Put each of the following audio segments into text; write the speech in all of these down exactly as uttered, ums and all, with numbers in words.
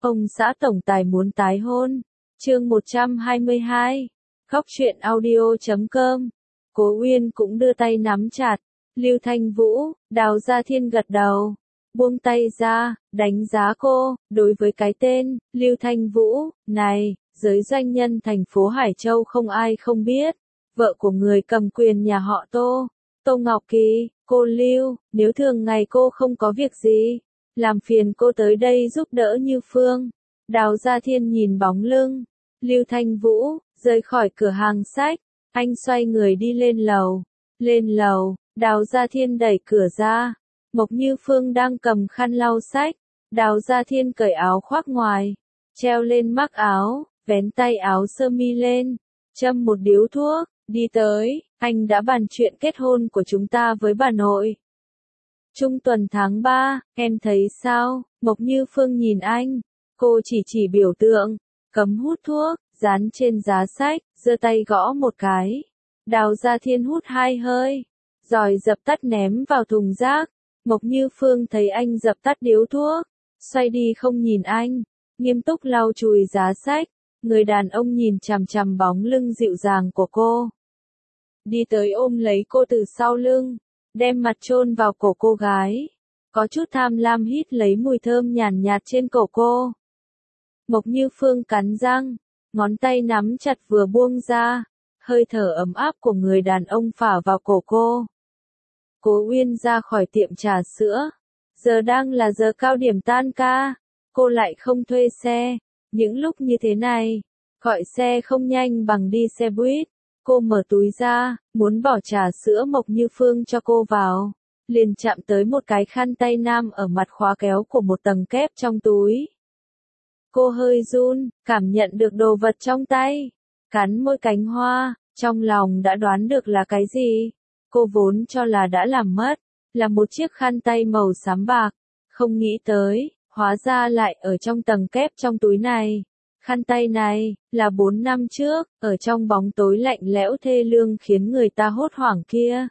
Ông xã tổng tài muốn tái hôn. Chương một trăm hai mươi hai. Khóc chuyện audio chấm com. Cố Uyên cũng đưa tay nắm chặt. Lưu Thanh Vũ, Đào Gia Thiên gật đầu. Buông tay ra, đánh giá cô, đối với cái tên, Lưu Thanh Vũ, này, giới doanh nhân thành phố Hải Châu không ai không biết. Vợ của người cầm quyền nhà họ Tô, Tô Ngọc Kỳ, cô Lưu, nếu thường ngày cô không có việc gì, làm phiền cô tới đây giúp đỡ Như Phương. Đào Gia Thiên nhìn bóng lưng Lưu Thanh Vũ, rời khỏi cửa hàng sách, anh xoay người đi lên lầu. Lên lầu, Đào Gia Thiên đẩy cửa ra. Mộc Như Phương đang cầm khăn lau sách. Đào Gia Thiên cởi áo khoác ngoài, treo lên mắc áo, vén tay áo sơ mi lên, châm một điếu thuốc, đi tới, anh đã bàn chuyện kết hôn của chúng ta với bà nội. Trung tuần tháng ba, em thấy sao? Mộc Như Phương nhìn anh, cô chỉ chỉ biểu tượng, cấm hút thuốc, dán trên giá sách, giơ tay gõ một cái. Đào Gia Thiên hút hai hơi, rồi dập tắt ném vào thùng rác. Mộc Như Phương thấy anh dập tắt điếu thuốc, xoay đi không nhìn anh, nghiêm túc lau chùi giá sách. Người đàn ông nhìn chằm chằm bóng lưng dịu dàng của cô, đi tới ôm lấy cô từ sau lưng, đem mặt chôn vào cổ cô gái, có chút tham lam hít lấy mùi thơm nhàn nhạt trên cổ cô. Mộc Như Phương cắn răng, ngón tay nắm chặt vừa buông ra, hơi thở ấm áp của người đàn ông phả vào cổ cô. Cố Uyên ra khỏi tiệm trà sữa, giờ đang là giờ cao điểm tan ca, cô lại không thuê xe. Những lúc như thế này, gọi xe không nhanh bằng đi xe buýt. Cô mở túi ra, muốn bỏ trà sữa Mộc Như Phương cho cô vào, liền chạm tới một cái khăn tay nam ở mặt khóa kéo của một tầng kép trong túi. Cô hơi run, cảm nhận được đồ vật trong tay, cắn môi cánh hoa, trong lòng đã đoán được là cái gì. Cô vốn cho là đã làm mất, là một chiếc khăn tay màu xám bạc, không nghĩ tới, hóa ra lại ở trong tầng kép trong túi này. Khăn tay này, là bốn năm trước, ở trong bóng tối lạnh lẽo thê lương khiến người ta hốt hoảng kia.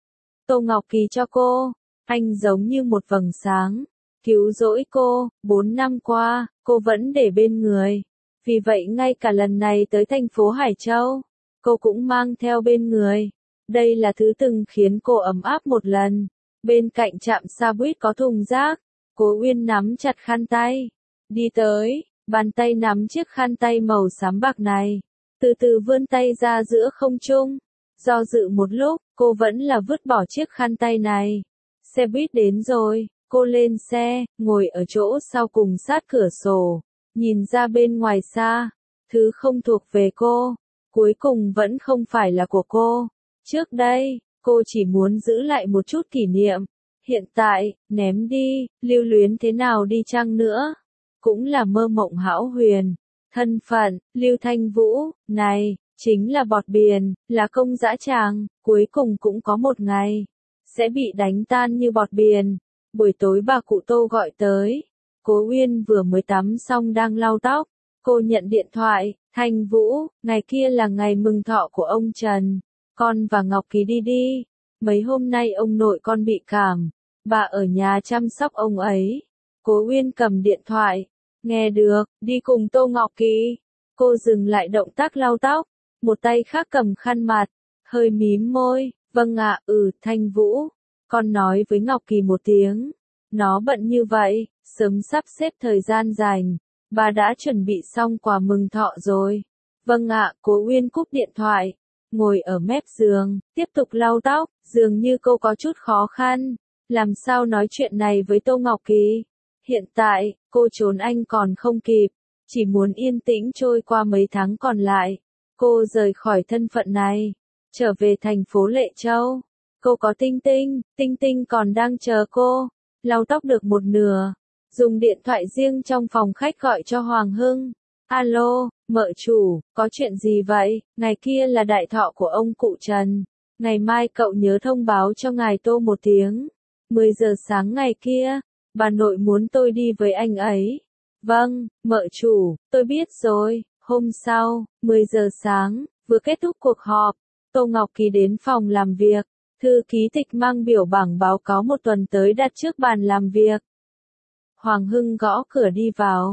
Tô Ngọc Kỳ cho cô, anh giống như một vầng sáng, cứu rỗi cô, bốn năm qua, cô vẫn để bên người. Vì vậy ngay cả lần này tới thành phố Hải Châu, cô cũng mang theo bên người. Đây là thứ từng khiến cô ấm áp một lần. Bên cạnh trạm xe buýt có thùng rác, Cố Uyên nắm chặt khăn tay, đi tới, bàn tay nắm chiếc khăn tay màu xám bạc này, từ từ vươn tay ra giữa không trung. Do dự một lúc, cô vẫn là vứt bỏ chiếc khăn tay này. Xe buýt đến rồi, cô lên xe, ngồi ở chỗ sau cùng sát cửa sổ, nhìn ra bên ngoài xa. Thứ không thuộc về cô, cuối cùng vẫn không phải là của cô. Trước đây, cô chỉ muốn giữ lại một chút kỷ niệm. Hiện tại, ném đi, lưu luyến thế nào đi chăng nữa, cũng là mơ mộng hão huyền. Thân phận, Lưu Thanh Vũ, này, chính là bọt biển, là công dã tràng, cuối cùng cũng có một ngày, sẽ bị đánh tan như bọt biển. Buổi tối bà cụ Tô gọi tới, Cố Uyên vừa mới tắm xong đang lau tóc, cô nhận điện thoại, Thanh Vũ, ngày kia là ngày mừng thọ của ông Trần, con và Ngọc Kỳ đi đi, mấy hôm nay ông nội con bị cảm, bà ở nhà chăm sóc ông ấy. Cố Uyên cầm điện thoại, nghe được, đi cùng Tô Ngọc Kỳ. Cô dừng lại động tác lau tóc, một tay khác cầm khăn mặt, hơi mím môi, vâng ạ, ừ, Thanh Vũ, con nói với Ngọc Kỳ một tiếng, nó bận như vậy, sớm sắp xếp thời gian rảnh, bà đã chuẩn bị xong quà mừng thọ rồi. Vâng ạ, Cố Uyên cúp điện thoại, ngồi ở mép giường, tiếp tục lau tóc, dường như cô có chút khó khăn, làm sao nói chuyện này với Tô Ngọc Kỳ. Hiện tại, cô trốn anh còn không kịp, chỉ muốn yên tĩnh trôi qua mấy tháng còn lại. Cô rời khỏi thân phận này, trở về thành phố Lệ Châu. Cô có Tinh Tinh, Tinh Tinh còn đang chờ cô. Lau tóc được một nửa, dùng điện thoại riêng trong phòng khách gọi cho Hoàng Hưng. Alo, mợ chủ, có chuyện gì vậy? Ngày kia là đại thọ của ông cụ Trần. Ngày mai cậu nhớ thông báo cho ngài Tô một tiếng. mười giờ sáng ngày kia, bà nội muốn tôi đi với anh ấy. Vâng, mợ chủ, tôi biết rồi. Hôm sau, mười giờ sáng, vừa kết thúc cuộc họp, Tô Ngọc Kỳ đến phòng làm việc. Thư ký Tịch mang biểu bảng báo cáo một tuần tới đặt trước bàn làm việc. Hoàng Hưng gõ cửa đi vào.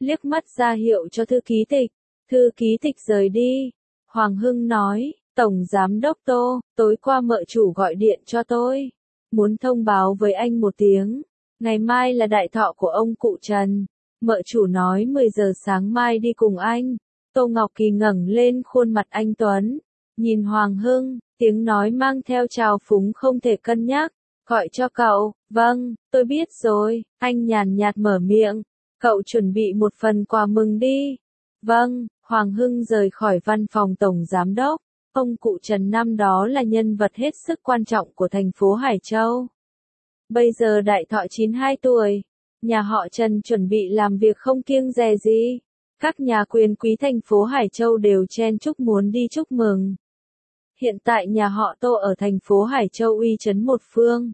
liếc mắt ra hiệu cho thư ký tịch. Thư ký tịch rời đi. Hoàng Hưng nói, Tổng Giám đốc Tô, tối qua mợ chủ gọi điện cho tôi. Muốn thông báo với anh một tiếng. Ngày mai là đại thọ của ông cụ Trần. Mợ chủ nói mười giờ sáng mai đi cùng anh. Tô Ngọc Kỳ ngẩng lên khuôn mặt anh Tuấn. Nhìn Hoàng Hưng, tiếng nói mang theo trào phúng không thể cân nhắc. Gọi cho cậu, vâng, tôi biết rồi, anh nhàn nhạt mở miệng. Cậu chuẩn bị một phần quà mừng đi. Vâng, Hoàng Hưng rời khỏi văn phòng Tổng Giám đốc. Ông cụ Trần năm đó là nhân vật hết sức quan trọng của thành phố Hải Châu. Bây giờ đại thọ chín mươi hai tuổi, nhà họ Trần chuẩn bị làm việc không kiêng dè gì. Các nhà quyền quý thành phố Hải Châu đều chen chúc muốn đi chúc mừng. Hiện tại nhà họ Tô ở thành phố Hải Châu uy chấn một phương.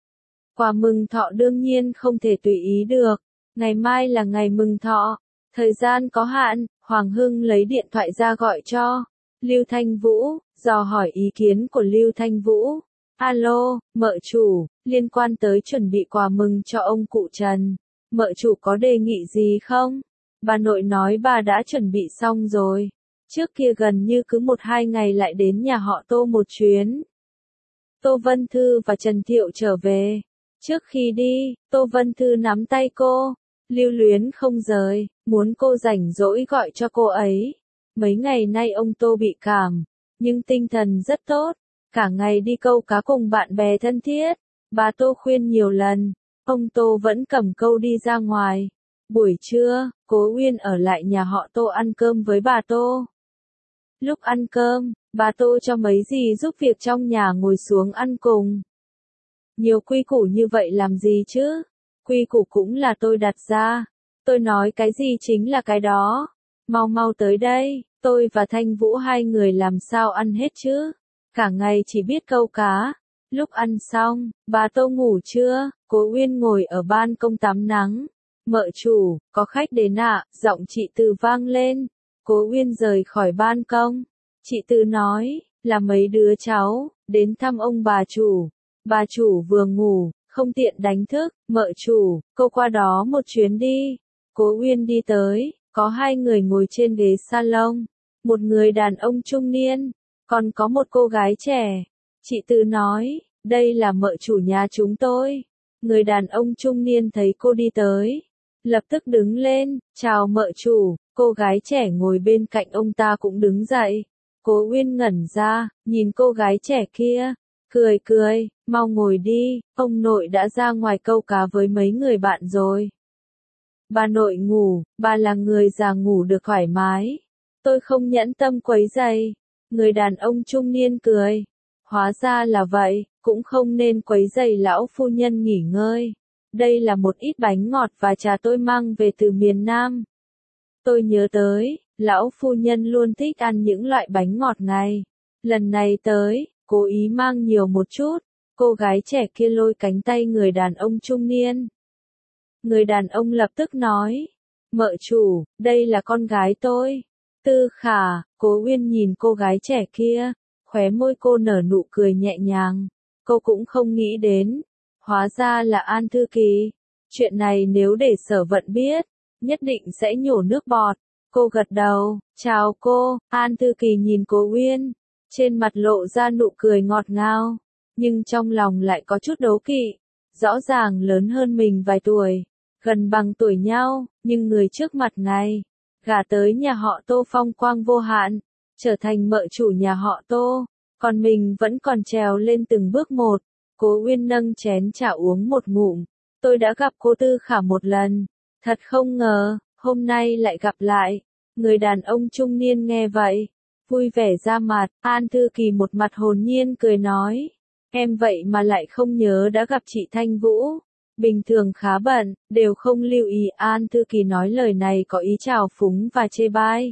Quà mừng thọ đương nhiên không thể tùy ý được. Ngày mai là ngày mừng thọ. Thời gian có hạn, Hoàng Hưng lấy điện thoại ra gọi cho Lưu Thanh Vũ, dò hỏi ý kiến của Lưu Thanh Vũ. Alo, mợ chủ, liên quan tới chuẩn bị quà mừng cho ông cụ Trần. Mợ chủ có đề nghị gì không? Bà nội nói bà đã chuẩn bị xong rồi. Trước kia gần như cứ một hai ngày lại đến nhà họ Tô một chuyến. Tô Vân Thư và Trần Thiệu trở về. Trước khi đi, Tô Vân Thư nắm tay cô, lưu luyến không rời, muốn cô rảnh rỗi gọi cho cô ấy. Mấy ngày nay ông Tô bị cảm, nhưng tinh thần rất tốt, cả ngày đi câu cá cùng bạn bè thân thiết. Bà Tô khuyên nhiều lần, ông Tô vẫn cầm câu đi ra ngoài. Buổi trưa, Cố Uyên ở lại nhà họ Tô ăn cơm với bà Tô. Lúc ăn cơm, bà Tô cho mấy dì giúp việc trong nhà ngồi xuống ăn cùng. Nhiều quy củ như vậy làm gì chứ? Quy củ cũng là tôi đặt ra. Tôi nói cái gì chính là cái đó. Mau mau tới đây, tôi và Thanh Vũ hai người làm sao ăn hết chứ? Cả ngày chỉ biết câu cá. Lúc ăn xong, bà Tô ngủ chưa? Cố Uyên ngồi ở ban công tắm nắng. Mợ chủ, có khách đến ạ, giọng chị Từ vang lên. Cố Uyên rời khỏi ban công. Chị Từ nói, là mấy đứa cháu, đến thăm ông bà chủ. Bà chủ vừa ngủ, không tiện đánh thức, mợ chủ, cô qua đó một chuyến đi. Cố Uyên đi tới, có hai người ngồi trên ghế salon. Một người đàn ông trung niên, còn có một cô gái trẻ. Chị Từ nói, đây là mợ chủ nhà chúng tôi. Người đàn ông trung niên thấy cô đi tới, lập tức đứng lên, chào mợ chủ. Cô gái trẻ ngồi bên cạnh ông ta cũng đứng dậy. Cố Uyên ngẩn ra, nhìn cô gái trẻ kia, cười cười, mau ngồi đi, ông nội đã ra ngoài câu cá với mấy người bạn rồi. Bà nội ngủ, bà là người già ngủ được thoải mái. Tôi không nhẫn tâm quấy rầy. Người đàn ông trung niên cười. Hóa ra là vậy, cũng không nên quấy rầy lão phu nhân nghỉ ngơi. Đây là một ít bánh ngọt và trà tôi mang về từ miền Nam. Tôi nhớ tới, lão phu nhân luôn thích ăn những loại bánh ngọt này. Lần này tới, cố ý mang nhiều một chút. Cô gái trẻ kia lôi cánh tay người đàn ông trung niên. Người đàn ông lập tức nói, mợ chủ, đây là con gái tôi. Tư Khả. Cố Uyên nhìn cô gái trẻ kia, khóe môi cô nở nụ cười nhẹ nhàng. Cô cũng không nghĩ đến, hóa ra là An Thư Kỳ. Chuyện này nếu để Sở Vận biết, nhất định sẽ nhổ nước bọt. Cô gật đầu, chào cô. An Thư Kỳ nhìn Cố Uyên, trên mặt lộ ra nụ cười ngọt ngào, nhưng trong lòng lại có chút đố kỵ. Rõ ràng lớn hơn mình vài tuổi, gần bằng tuổi nhau, nhưng người trước mặt này, gả tới nhà họ Tô phong quang vô hạn, trở thành mợ chủ nhà họ Tô, còn mình vẫn còn trèo lên từng bước một. Cố Uyên nâng chén trà uống một ngụm. Tôi đã gặp cô Tư Khả một lần, thật không ngờ, hôm nay lại gặp lại. Người đàn ông trung niên nghe vậy, vui vẻ ra mặt. An Thư Kỳ một mặt hồn nhiên cười nói, em vậy mà lại không nhớ đã gặp chị Thanh Vũ. Bình thường khá bận, đều không lưu ý. An Thư Kỳ nói lời này có ý trào phúng và chê bai.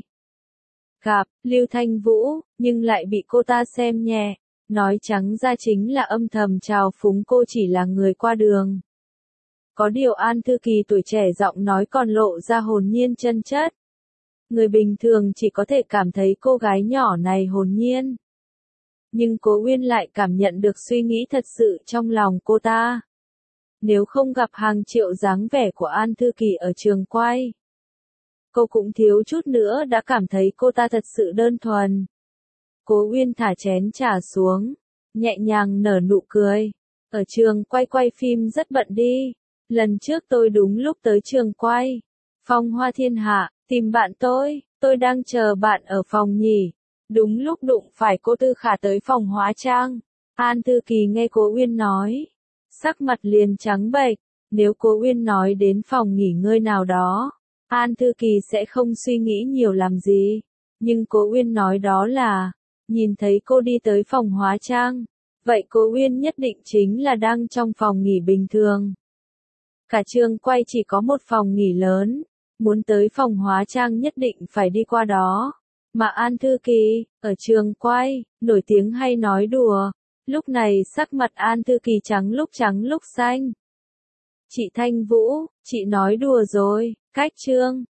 Gặp Lưu Thanh Vũ, nhưng lại bị cô ta xem nhẹ, nói trắng ra chính là âm thầm trào phúng cô chỉ là người qua đường. Có điều An Thư Kỳ tuổi trẻ giọng nói còn lộ ra hồn nhiên chân chất. Người bình thường chỉ có thể cảm thấy cô gái nhỏ này hồn nhiên. Nhưng Cố Uyên lại cảm nhận được suy nghĩ thật sự trong lòng cô ta. Nếu không gặp hàng triệu dáng vẻ của An Thư Kỳ ở trường quay, cô cũng thiếu chút nữa đã cảm thấy cô ta thật sự đơn thuần. Cố Uyên thả chén trà xuống, nhẹ nhàng nở nụ cười. Ở trường quay quay phim rất bận đi. Lần trước tôi đúng lúc tới trường quay. Phong Hoa Thiên Hạ, tìm bạn tôi, tôi đang chờ bạn ở phòng nhỉ. Đúng lúc đụng phải cô Tư Khả tới phòng hóa trang. An Thư Kỳ nghe Cố Uyên nói, sắc mặt liền trắng bệch. Nếu Cố Uyên nói đến phòng nghỉ ngơi nào đó, An Thư Kỳ sẽ không suy nghĩ nhiều làm gì. Nhưng Cố Uyên nói đó là, nhìn thấy cô đi tới phòng hóa trang, vậy Cố Uyên nhất định chính là đang trong phòng nghỉ bình thường. Cả trường quay chỉ có một phòng nghỉ lớn, muốn tới phòng hóa trang nhất định phải đi qua đó. Mà An Thư Kỳ, ở trường quay, nổi tiếng hay nói đùa. Lúc này sắc mặt An Thư Kỳ trắng lúc trắng lúc xanh. Chị Thanh Vũ, chị nói đùa rồi, cách trương.